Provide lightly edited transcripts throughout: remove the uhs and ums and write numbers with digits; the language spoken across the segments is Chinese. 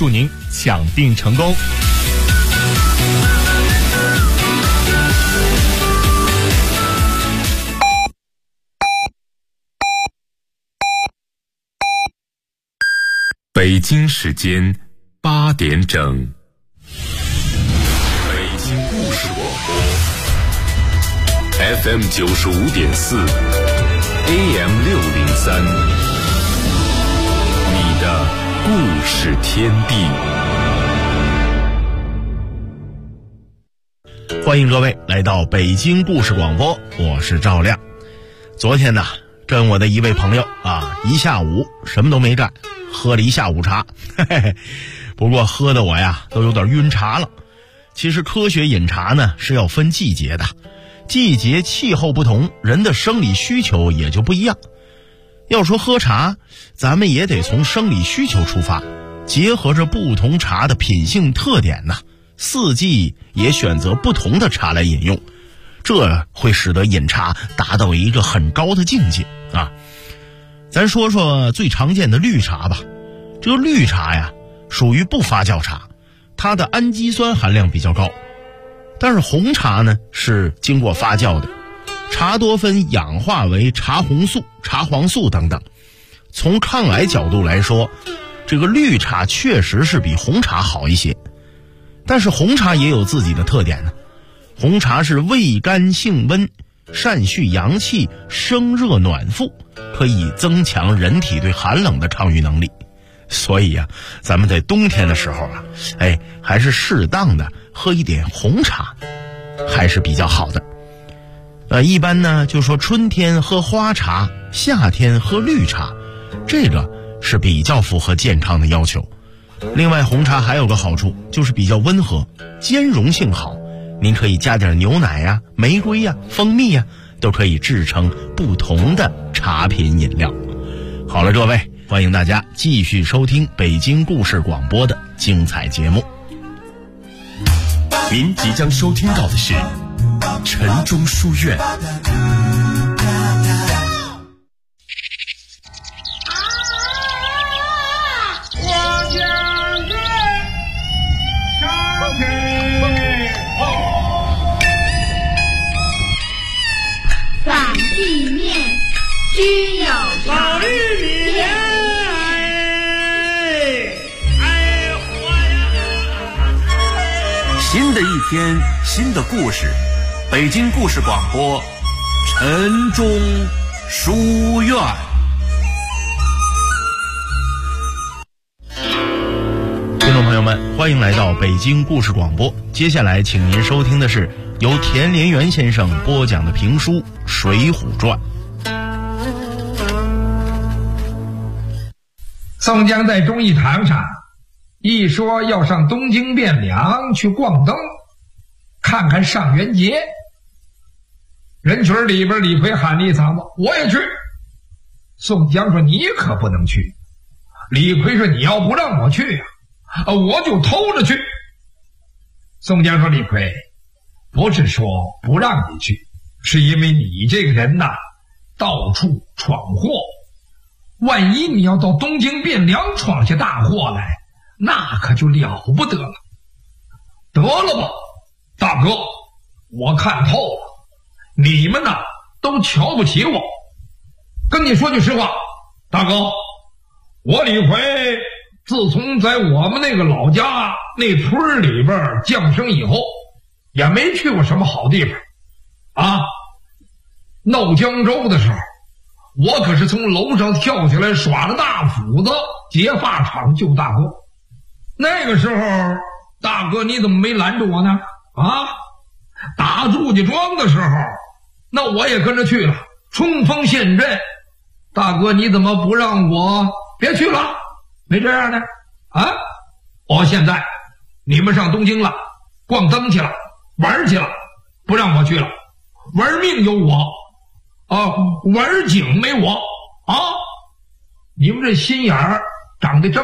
祝您抢订成功。 北京时间8点整，北京故事广播 FM 95.4 AM 603，你的故事天地。 欢迎各位来到北京故事广播，我是赵亮。昨天呢，跟我的一位朋友一下午什么都没干，喝了一下午茶，不过喝的我呀都有点晕茶了。其实科学饮茶呢是要分季节的，季节气候不同，人的生理需求也就不一样。要说喝茶，咱们也得从生理需求出发，结合着不同茶的品性特点呢，四季也选择不同的茶来饮用，这会使得饮茶达到一个很高的境界啊。咱说说最常见的绿茶吧。这个绿茶呀属于不发酵茶，它的氨基酸含量比较高。但是红茶呢是经过发酵的，茶多酚氧化为茶红素、茶黄素等等。从抗癌角度来说，这个绿茶确实是比红茶好一些。但是红茶也有自己的特点呢。红茶是味甘性温，善蓄阳气，生热暖腹，可以增强人体对寒冷的抗御能力。所以咱们在冬天的时候还是适当的喝一点红茶还是比较好的。一般呢就说春天喝花茶，夏天喝绿茶，这个是比较符合健康的要求。另外红茶还有个好处，就是比较温和，兼容性好，您可以加点牛奶玫瑰蜂蜜都可以制成不同的茶品饮料。好了，各位，欢迎大家继续收听北京故事广播的精彩节目。 您即将收听到的是晨钟书院。 反地面均有老绿米莲， 新的一天，新的故事，北京故事广播，晨钟书院。 听众朋友们，欢迎来到北京故事广播。接下来请您收听的是由田连元先生播讲的评书《水浒传》。 宋江在忠义堂上一说要上东京汴梁去逛灯，看看上元节。人群里边李逵喊了一嗓子：“我也去！”宋江说：“你可不能去。”李逵说：“你要不让我去我就偷着去。”宋江说：“李逵，不是说不让你去，是因为你这个人到处闯祸，万一你要到东京汴梁闯下大祸来，那可就了不得了。得了吧，大哥，我看透了，你们都瞧不起我。跟你说句实话，大哥，我李逵自从在我们那个老家那村里边降生以后，也没去过什么好地方闹江州的时候，我可是从楼上跳下来耍了大斧子，结发场救大哥。那个时候大哥你怎么没拦住我呢？打祝家庄的时候，那我也跟着去了，冲锋陷阵。大哥你怎么不让我别去了？没这样的现在你们上东京了，逛灯去了，玩去了，不让我去了。玩命有我玩景没我你们这心眼儿长得正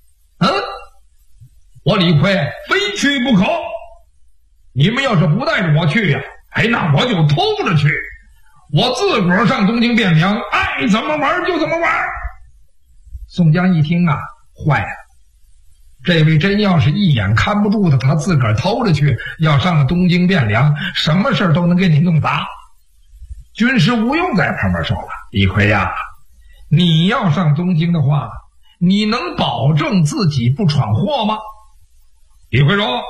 我李逵非去不可。你们要是不带着我去那我就偷着去，我自个儿上东京汴梁，爱怎么玩就怎么玩。宋江一听坏了， 这位真要是一眼看不住的，他自个儿偷着去，要上了东京汴梁，什么事都能给你弄砸。军师吴用在旁边说了：“李逵呀，你要上东京的话，你能保证自己不闯祸吗？”李逵说：“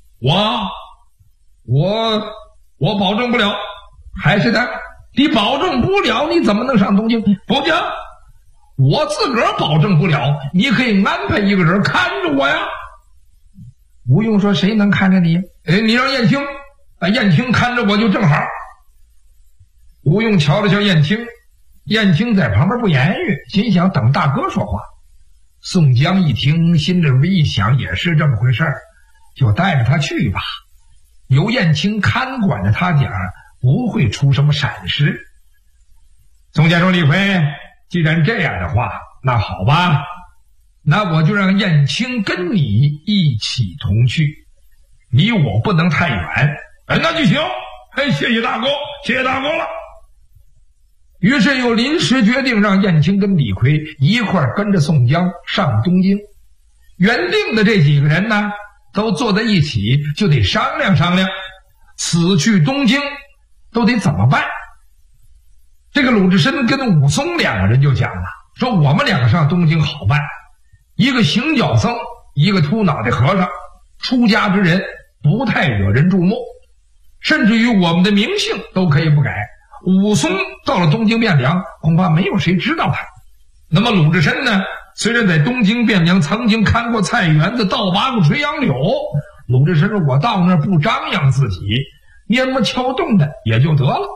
我保证不了。”还是的，你保证不了，你怎么能上东京？不行，我自个儿保证不了，你可以安排一个人看着我呀。吴用说：“谁能看着你？”你让燕青，燕青看着我就正好。吴用瞧了瞧燕青，燕青在旁边不言语，心想等大哥说话。宋江一听，心里一想，也是这么回事儿，就带着他去吧，由燕青看管着他点儿，不会出什么闪失。宋江说：“李逵，既然这样的话，那好吧，那我就让燕青跟你一起同去，离我不能太远。”那就行。谢谢大哥，谢谢大哥了。于是又临时决定让燕青跟李逵一块儿跟着宋江上东京。原定的这几个人呢，都坐在一起，就得商量商量此去东京都得怎么办。这个鲁智深跟武松两个人就讲了，说我们两个上东京好办，一个行脚僧，一个秃脑袋和尚，出家之人，不太惹人注目，甚至于我们的名姓都可以不改。武松到了东京汴梁，恐怕没有谁知道他。那么鲁智深呢，虽然在东京汴梁曾经看过菜园子，倒拔过垂杨柳，鲁智深说我到那儿不张扬自己，捏磨敲动的也就得了。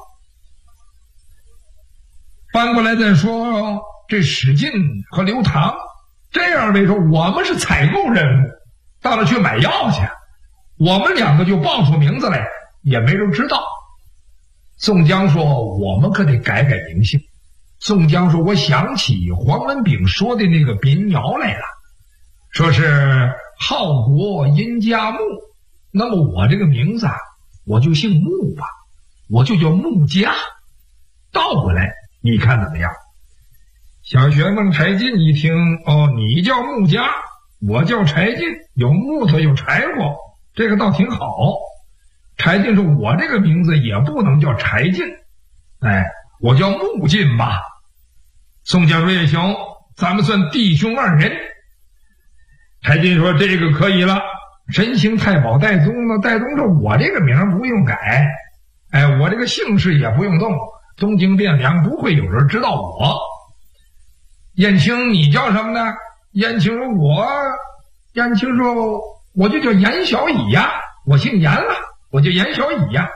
翻过来再说这史进和刘唐这二位说，我们是采购任务，到了去买药去，我们两个就报出名字来，也没人知道。宋江说我们可得改改名姓。宋江说我想起黄文炳说的那个民谣来了，说是号国殷家木，那么我这个名字我就姓穆吧，我就叫穆家，倒过来你看怎么样？小学问柴进一听，你叫穆家，我叫柴进，有木头有柴火，这个倒挺好。柴进说我这个名字也不能叫柴进，我叫穆进吧。宋江说也行，咱们算弟兄二人。柴进说这个可以了，神行太保戴宗呢，戴宗说我这个名不用改，我这个姓氏也不用动，东京汴梁不会有人知道我。燕青你叫什么呢？燕青说我就叫严小乙呀，我姓严了，我叫严小乙呀。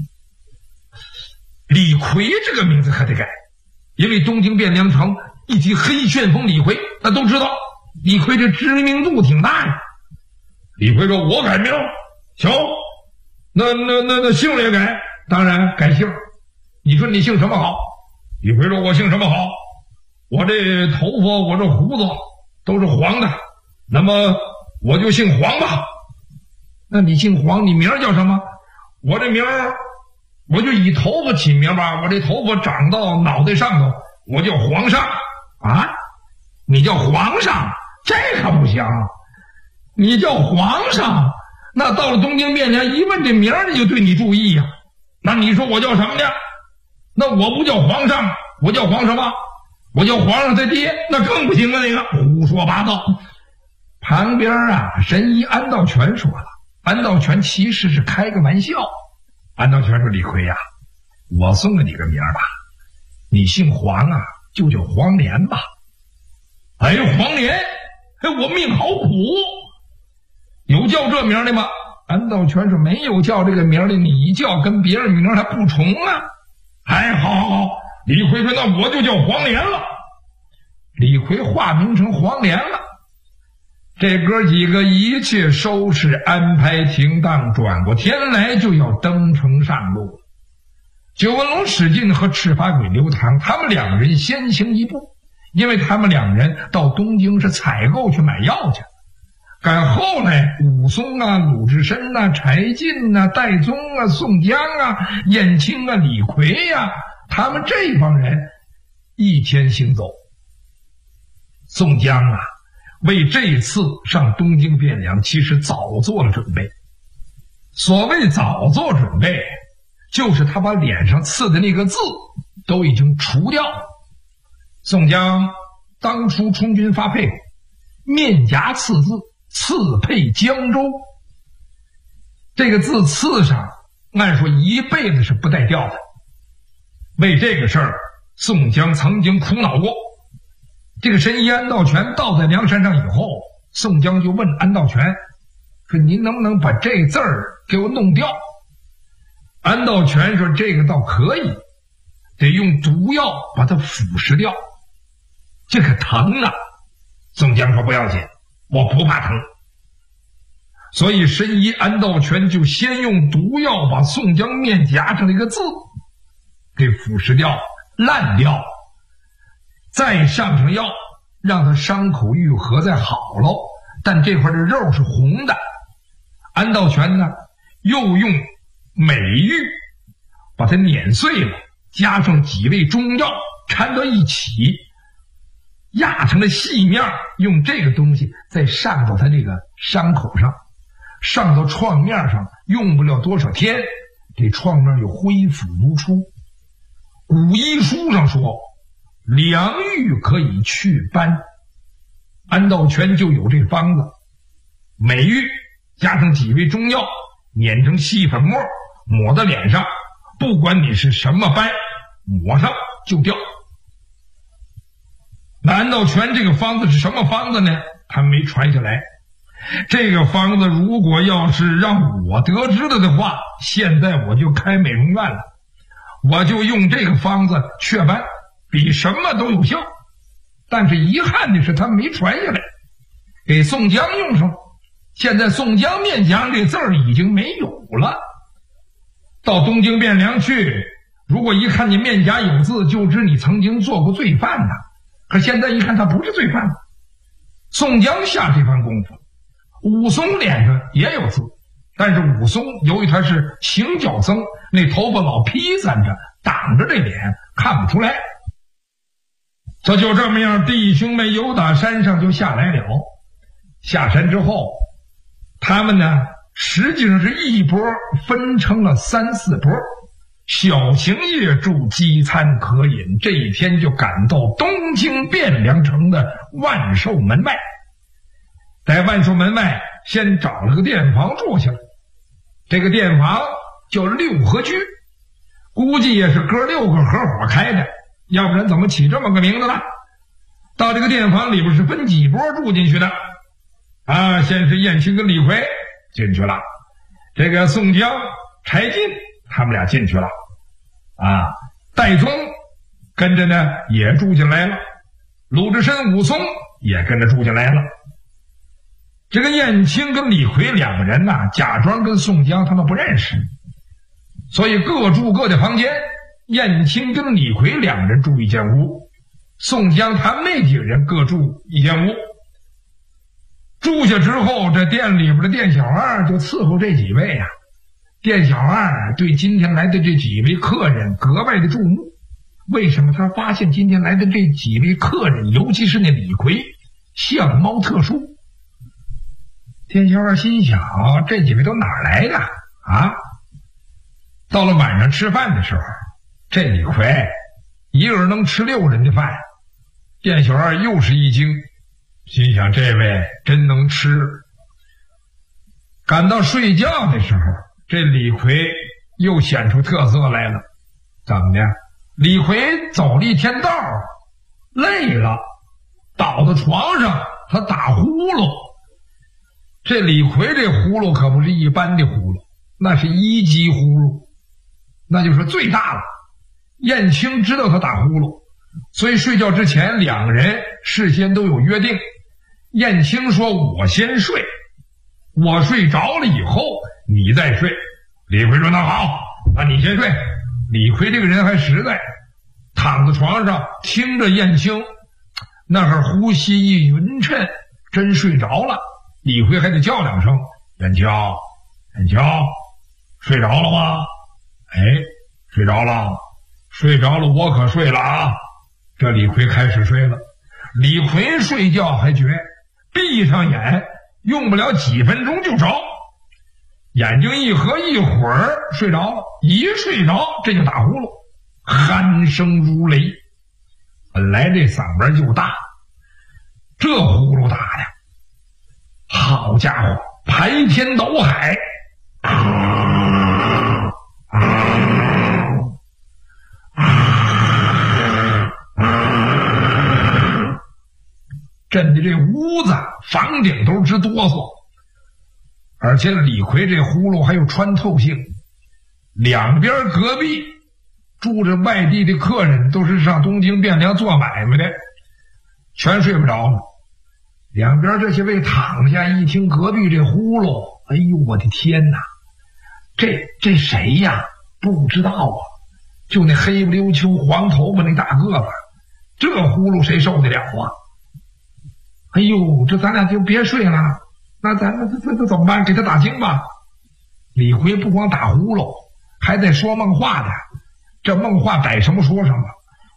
李逵这个名字可得改，因为东京汴梁城一提黑旋风李逵，那都知道李逵这知名度挺大呀。李逵说我改名行，那姓也改，当然改姓。你说你姓什么好？李逵说我姓什么好，我这头发我这胡子都是黄的，那么我就姓黄吧。那你姓黄，你名叫什么？我这名我就以头发起名吧，我这头发长到脑袋上头，我叫皇上啊。你叫皇上，这可不行，你叫皇上，那到了东京汴梁一问这名你就对你注意呀。那你说我叫什么呢？那我不叫皇上，我叫皇什么？我叫皇上他爹，那更不行啊，那个胡说八道。旁边神医安道全说了，安道全其实是开个玩笑。安道全说李逵呀，我送了你个名吧，你姓黄就叫黄连吧。黄连，我命好苦，有叫这名的吗？安道全说没有叫这个名的，你叫跟别人名还不重啊。好，李逵说那我就叫黄连了。李逵化名成黄连了。这哥几个一切收拾安排停当，转过天来就要登城上路。九纹龙史进和赤发鬼刘唐他们两个人先行一步，因为他们两人到东京是采购去买药去。赶后来武松鲁智深柴进戴宗宋江燕青李逵他们这帮人一天行走。宋江为这次上东京汴梁其实早做了准备。所谓早做准备，就是他把脸上刺的那个字都已经除掉了。宋江当初充军发配，面颊刺字，刺配江州，这个字刺上按说一辈子是不带掉的。为这个事儿，宋江曾经苦恼过。这个神医安道全到在梁山上以后，宋江就问安道全说：“您能不能把这字儿给我弄掉？”安道全说：“这个倒可以，得用毒药把它腐蚀掉，这可疼啊。”宋江说：“不要紧，我不怕疼。”所以神医安道全就先用毒药把宋江面颊上的一个字给腐蚀掉、烂掉，再上药，让他伤口愈合再好喽。但这块的肉是红的，安道全呢又用美玉把它碾碎了，加上几味中药掺到一起，压成了细面，用这个东西再上到他这个伤口上，上到创面上，用不了多少天，这创面又恢复如初。古医书上说良玉可以祛斑，安道全就有这方子，美玉加上几味中药，碾成细粉末，抹到脸上，不管你是什么斑，抹上就掉。那安道全这个方子是什么方子呢？他没传下来。这个方子如果要是让我得知了的话，现在我就开美容院了，我就用这个方子祛斑，比什么都有效。但是遗憾的是他没传下来，给宋江用上。现在宋江面颊这字儿已经没有了。到东京汴梁去，如果一看你面颊有字，就知你曾经做过罪犯呐。可现在一看他不是罪犯，宋江下这番功夫。武松脸上也有字，但是武松由于他是行脚僧，那头发老披散着，挡着这脸看不出来。这就这么样，弟兄们由打山上就下来了。下山之后，他们呢实际上是一波分成了3、4波，小行夜住，饥餐可饮。这一天就赶到东京汴梁城的万寿门外。在万寿门外先找了个店房住下了，这个店房叫六合居，估计也是哥6个合伙开的，要不然怎么起这么个名字呢？到这个店房里边是分几波住进去的啊，先是燕青跟李逵进去了，这个宋江、柴进他们俩进去了啊，戴宗跟着呢也住进来了，鲁智深、武松也跟着住进来了。这个燕青跟李逵两个人呐，假装跟宋江他们不认识，所以各住各的房间。燕青跟李逵两人住一间屋，宋江他妹几个人各住一间屋。住下之后，这店里边的店小二就伺候这几位啊。店小二对今天来的这几位客人格外的注目。为什么？他发现今天来的这几位客人，尤其是那李逵，相貌特殊。店小二心想，这几位都哪儿来的啊？到了晚上吃饭的时候，这李逵一个人能吃6人的饭。店小二又是一惊，心想这位真能吃。赶到睡觉的时候，这李逵又显出特色来了。怎么的？李逵走了一天道，累了，倒到床上，他打呼噜。这李逵这呼噜可不是一般的呼噜，那是1级呼噜，那就是最大了。燕青知道他打呼噜，所以睡觉之前两个人事先都有约定。燕青说：“我先睡，我睡着了以后你再睡。”李逵说：“那好，那你先睡。”李逵这个人还实在，躺在床上听着燕青那会儿呼吸一匀称，真睡着了。李逵还得叫2声：“燕青，燕青，睡着了吗？”哎，睡着了，睡着了，我可睡了啊！这李逵开始睡了。李逵睡觉还觉， 闭上眼，用不了几分钟就着，眼睛一合，一会儿睡着了，一睡着这就打呼噜，鼾声如雷。本来这嗓门就大，这呼噜打的，好家伙，排天倒海，震的这屋子房顶都直哆嗦。而且李逵这呼噜还有穿透性，两边隔壁住着外地的客人，都是上东京汴梁做买卖的，全睡不着了。两边这些位躺下，一听隔壁这呼噜，哎呦我的天哪，这谁呀？不知道啊，就那黑不溜秋黄头发那大个子，这呼噜谁受得了啊？哎呦，这咱俩就别睡了，那咱这怎么办？给他打惊吧。李逵不光打呼噜，还在说梦话的，这梦话逮什么说什么。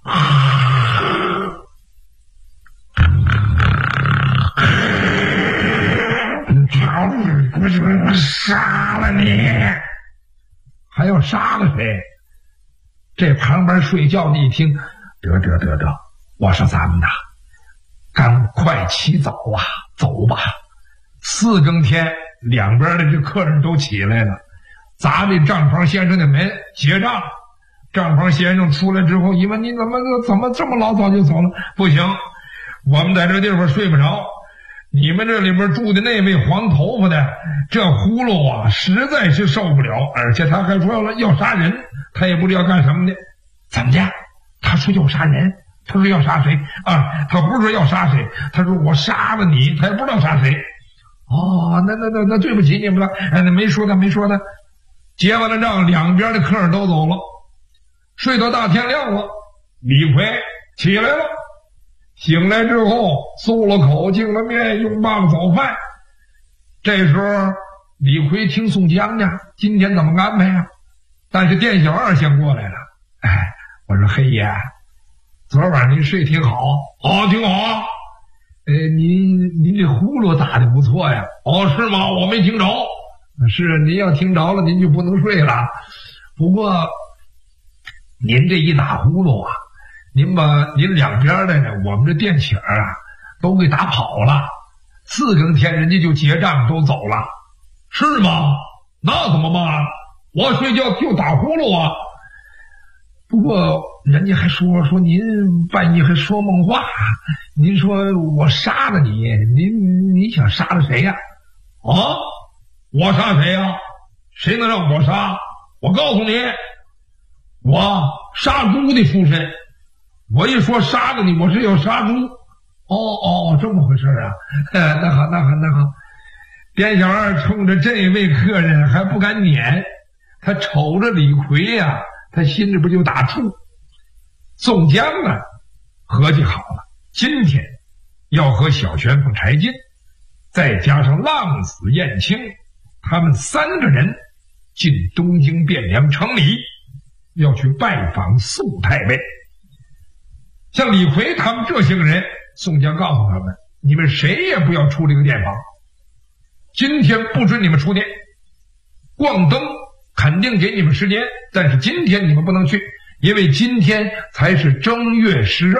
我杀了你，还要杀了谁？这旁边睡觉的一听，得，我说咱们呐，赶快起早啊，走吧。4更天，两边的这客人都起来了，砸这账房先生的门结账。账房先生出来之后一问，你怎么这么老早就走了？不行，我们在这地方睡不着，你们这里边住的那位黄头发的，这呼噜啊实在是受不了，而且他还说要杀人，他也不知道要干什么的。怎么的？他说要杀人，他说要杀谁啊？他不是说要杀谁，他说我杀了你，他也不知道杀谁。哦，那对不起你们了，那没说的。结完了账，两边的客人都走了，睡到大天亮了，李逵起来了。醒来之后漱了口，净了面，用罢了早饭。这时候李逵听宋江呢，今天怎么安排呀？但是店小二先过来了。哎，我说黑爷，昨晚您睡挺好。哦，挺好啊。您这呼噜打得不错呀。哦，是吗？我没听着。是，您要听着了，您就不能睡了。不过您这一打呼噜啊，您把您两边的呢，我们这店起儿啊都给打跑了。4更天人家就结账都走了。是吗？那怎么办？我睡觉就打呼噜啊。不过人家还说您半夜还说梦话，您说我杀了你，你想杀了谁呀？啊？我杀谁呀？谁能让我杀？我告诉你，我杀猪的出身。我一说杀了你，我是要杀猪。哦，这么回事啊？那好。店小二冲着这位客人还不敢撵，他瞅着李逵呀，他心里不就打怵。宋江啊，合计好了，今天要和小旋风柴进，再加上浪子燕青，他们3个人进东京汴梁城里，要去拜访宋太尉。像李逵他们这些个人，宋江告诉他们，你们谁也不要出这个店房，今天不准你们出店，逛灯肯定给你们时间，但是今天你们不能去，因为今天才是正月12。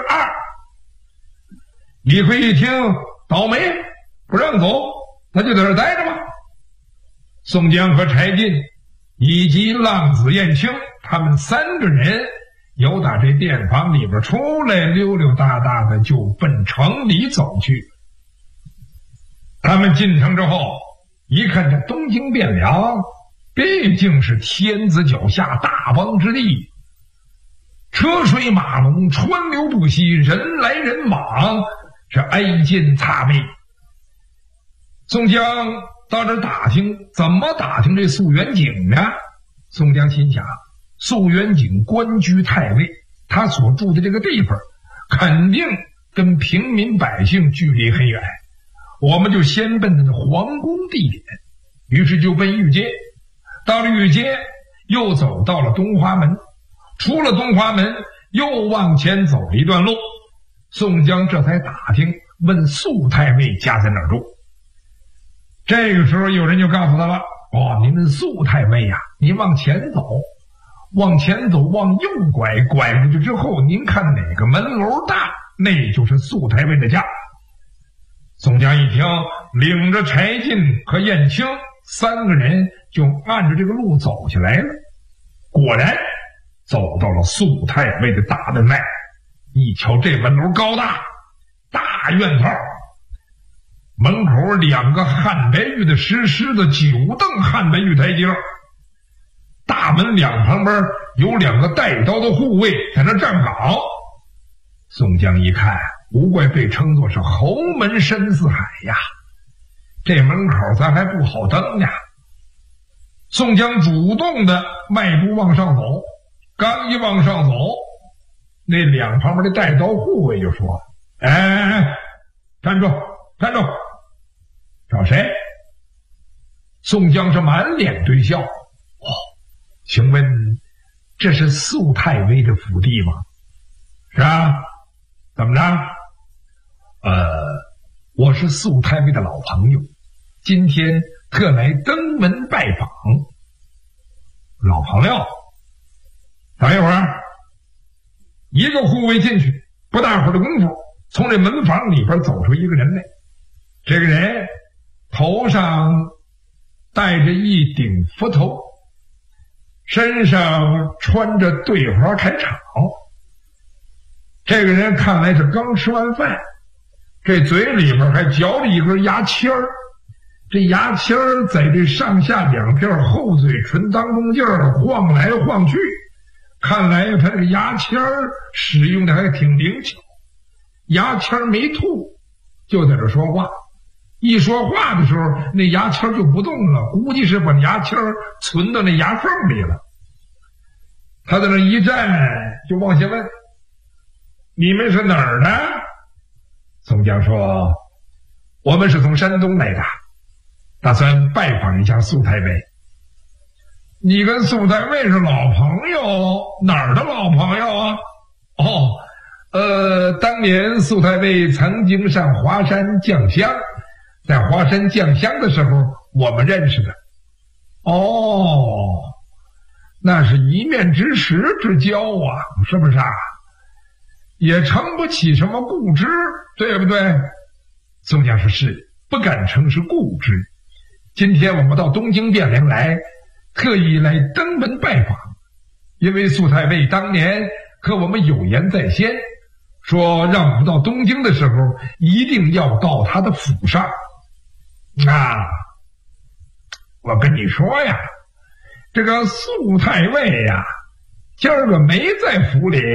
李逵一听倒霉，不让走，他就在这待着吧。宋江和柴进以及浪子燕青他们3个人由打这店房里边出来，溜溜达达的就奔城里走去。他们进城之后一看，这东京汴梁毕竟是天子脚下大邦之地，车水马龙，川流不息，人来人往，是挨肩擦背。宋江到这打听，怎么打听这肃元景呢？宋江心想，肃元景官居太尉，他所住的这个地方肯定跟平民百姓距离很远，我们就先奔那皇宫地点。于是就奔御街，到了御街又走到了东华门，出了东华门又往前走了一段路，宋江这才打听问肃太尉家在哪儿住。这个时候有人就告诉他了，你问肃太尉呀，你往前走，往前走，往右拐，拐过去之后，您看哪个门楼大，那就是肃太尉的家。宋江一听，领着柴进和燕青3个人就按着这个路走下来了。果然走到了肃太尉的大门外，一瞧这门楼高大，大院头，门口2个汉白玉的石狮子，9蹬汉白玉台阶，大门2旁边有2个带刀的护卫在那站岗。宋江一看，无怪被称作是侯门深似海呀，这门口咱还不好登呀。宋江主动的迈步往上走，刚一往上走，那2旁边的带刀护卫就说：“站住，站住！找谁？”宋江是满脸堆笑：“请问这是肃太尉的府邸吗？”“是啊。”“怎么着？”“我是肃太尉的老朋友，今天特来登门拜访。”“老朋友？”“等一会儿。”一个护卫进去，不大会儿的功夫，从这门房里边走出一个人来。这个人头上戴着一顶幞头，身上穿着对花开草。这个人看来是刚吃完饭，这嘴里边还嚼着一根牙签儿，这牙签儿在这上下2片厚嘴唇当中劲儿晃来晃去，看来他这个牙签儿使用的还挺灵巧。牙签儿没吐，就在这说话，一说话的时候那牙签儿就不动了，估计是把牙签儿存到那牙缝里了。他在那一站就往下问：“你们是哪儿的？”宋江说：“我们是从山东来的，打算拜访一下肃太尉。”“你跟肃太尉是老朋友？哪儿的老朋友啊？”“当年肃太尉曾经上华山降香，在华山降香的时候我们认识的。”“那是一面之识之交啊，是不是啊？也称不起什么故知，对不对？”宋江说：“是，不敢称是故知。今天我们到东京汴梁来，特意来登门拜访，因为肃太尉当年和我们有言在先，说让我们到东京的时候一定要到他的府上。我跟你说呀，这个肃太尉呀，今儿个没在府里。”“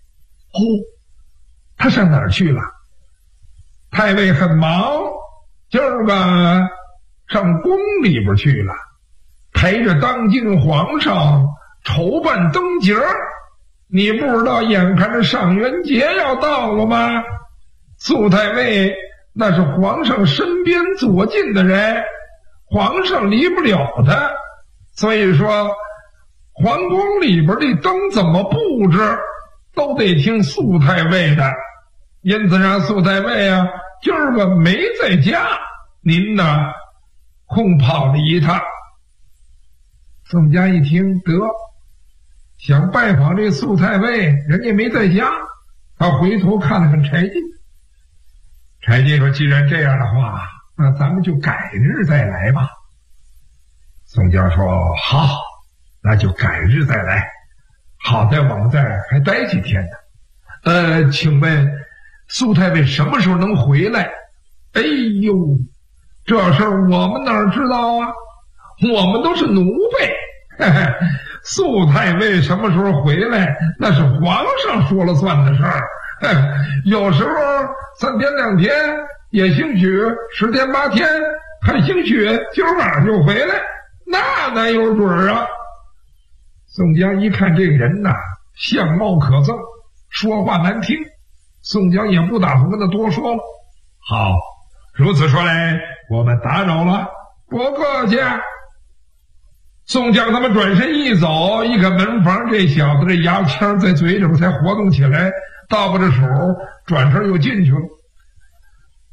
他上哪儿去了？”“太尉很忙，今儿个上宫里边去了，陪着当今皇上筹办灯节。你不知道眼看着上元节要到了吗？肃太尉那是皇上身边左近的人，皇上离不了他，所以说皇宫里边的灯怎么布置都得听肃太尉的，因此让肃太尉啊今儿个没在家，您呢空跑了一趟。”宋江一听，得，想拜访这肃太尉，人家没在家，他回头看了看柴进。柴进说：“既然这样的话，那咱们就改日再来吧。”宋江说：“好，那就改日再来，好在我们这儿还待几天呢。请问肃太尉什么时候能回来？”“哎呦，这事儿我们哪知道啊，我们都是奴婢。肃太尉什么时候回来，那是皇上说了算的事儿。有时候3天2天，也兴许10天8天，还兴许今儿晚上就回来，那哪有准儿啊？”宋江一看这个人呐，相貌可憎，说话难听，宋江也不打算跟他多说了。“好，如此说来，我们打扰了，不客气。”宋江他们转身一走，一看门房这小子这牙签在嘴里边才活动起来，倒不着手，转身又进去了。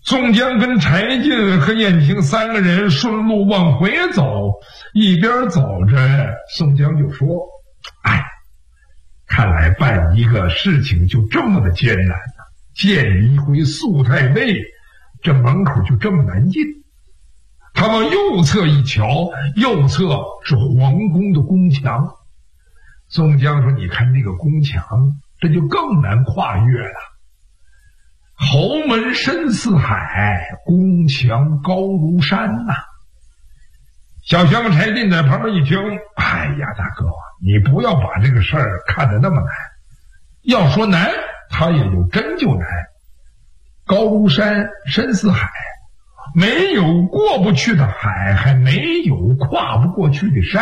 宋江跟柴进和燕青三个人顺路往回走，一边走着，宋江就说：哎，看来办一个事情就这么的艰难啊！见一回宿太尉，这门口就这么难进。他往右侧一瞧，右侧是皇宫的宫墙。宋江说：你看那个宫墙，这就更难跨越了。侯门深似海，宫墙高如山呐。小香柴进在旁边一听，哎呀，大哥，你不要把这个事儿看得那么难。要说难，他也就真就难。高如山，深似海，没有过不去的海，还没有跨不过去的山。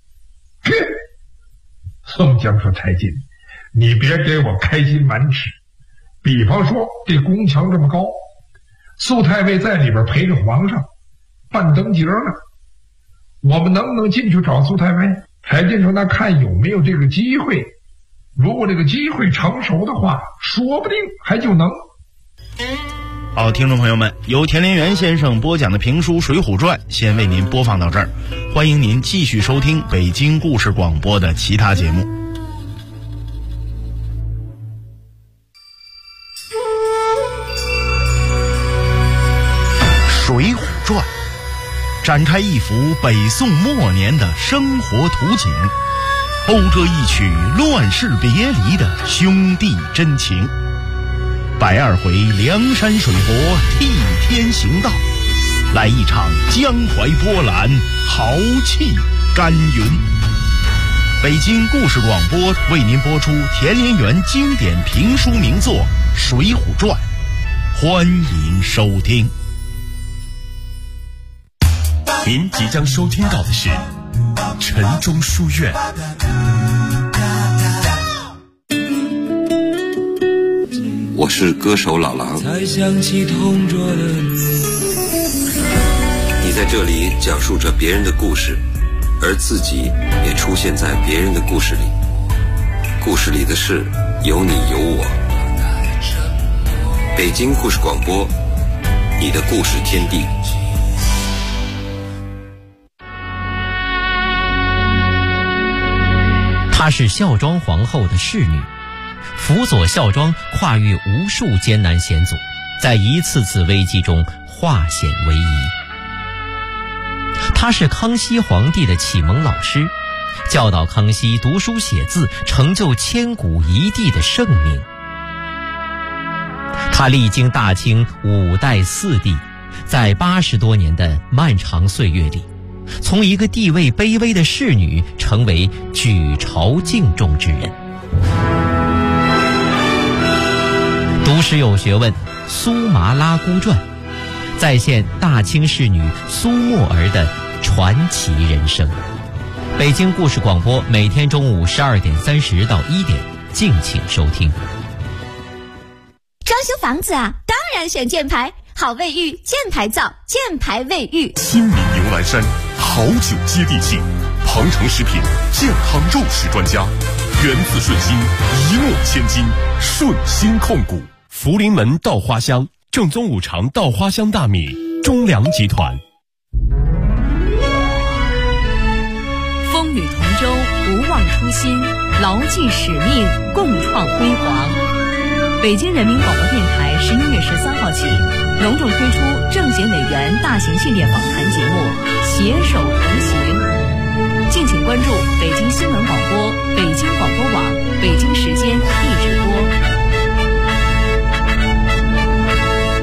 宋江说：柴进，你别给我开心满尺。比方说这宫墙这么高，苏太尉在里边陪着皇上办灯节呢，我们能不能进去找苏太尉？柴进说：那看有没有这个机会，如果这个机会成熟的话，说不定还就能。 好，听众朋友们，由田连元先生播讲的评书《水浒传》先为您播放到这儿，欢迎您继续收听北京故事广播的其他节目。《水浒传》展开一幅北宋末年的生活图景，讴歌一曲乱世别离的兄弟真情。120回梁山水泊替天行道，来一场江淮波澜，豪气干云。北京故事广播为您播出田连元经典评书名作《水浒传》，欢迎收听。 您即将收听到的是陈忠书院。 我是歌手老狼， 才想起同桌的你。 你在这里讲述着别人的故事，而自己也出现在别人的故事里。故事里的事有你有我。北京故事广播，你的故事天地。 她是孝庄皇后的侍女，辅佐孝庄跨越无数艰难险阻，在一次次危机中化险为夷。她是康熙皇帝的启蒙老师，教导康熙读书写字，成就千古一帝的盛名。她历经大清5代4帝，在80多年的漫长岁月里，从一个地位卑微的侍女成为举朝敬重之人。读史有学问，苏麻拉姑传再现大清侍女苏沫儿的传奇人生。北京故事广播每天中午12点30到1点，敬请收听。 装修房子啊，当然选建牌，好卫浴，建牌造，建牌卫浴。 亲民牛栏山，好酒接地气，鹏程食品健康肉食专家，源自顺心，一诺千金，顺心控股。福临门稻花香，正宗五常稻花香大米，中粮集团。 风雨同舟，不忘初心，牢记使命，共创辉煌。北京人民广播电台11月13号起，隆重推出政协委员大型训练访谈节目《携手同行》，敬请关注北京新闻广播、北京广播网、北京时间一直播。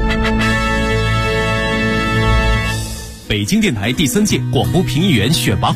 北京电台第3届广播评议员选拔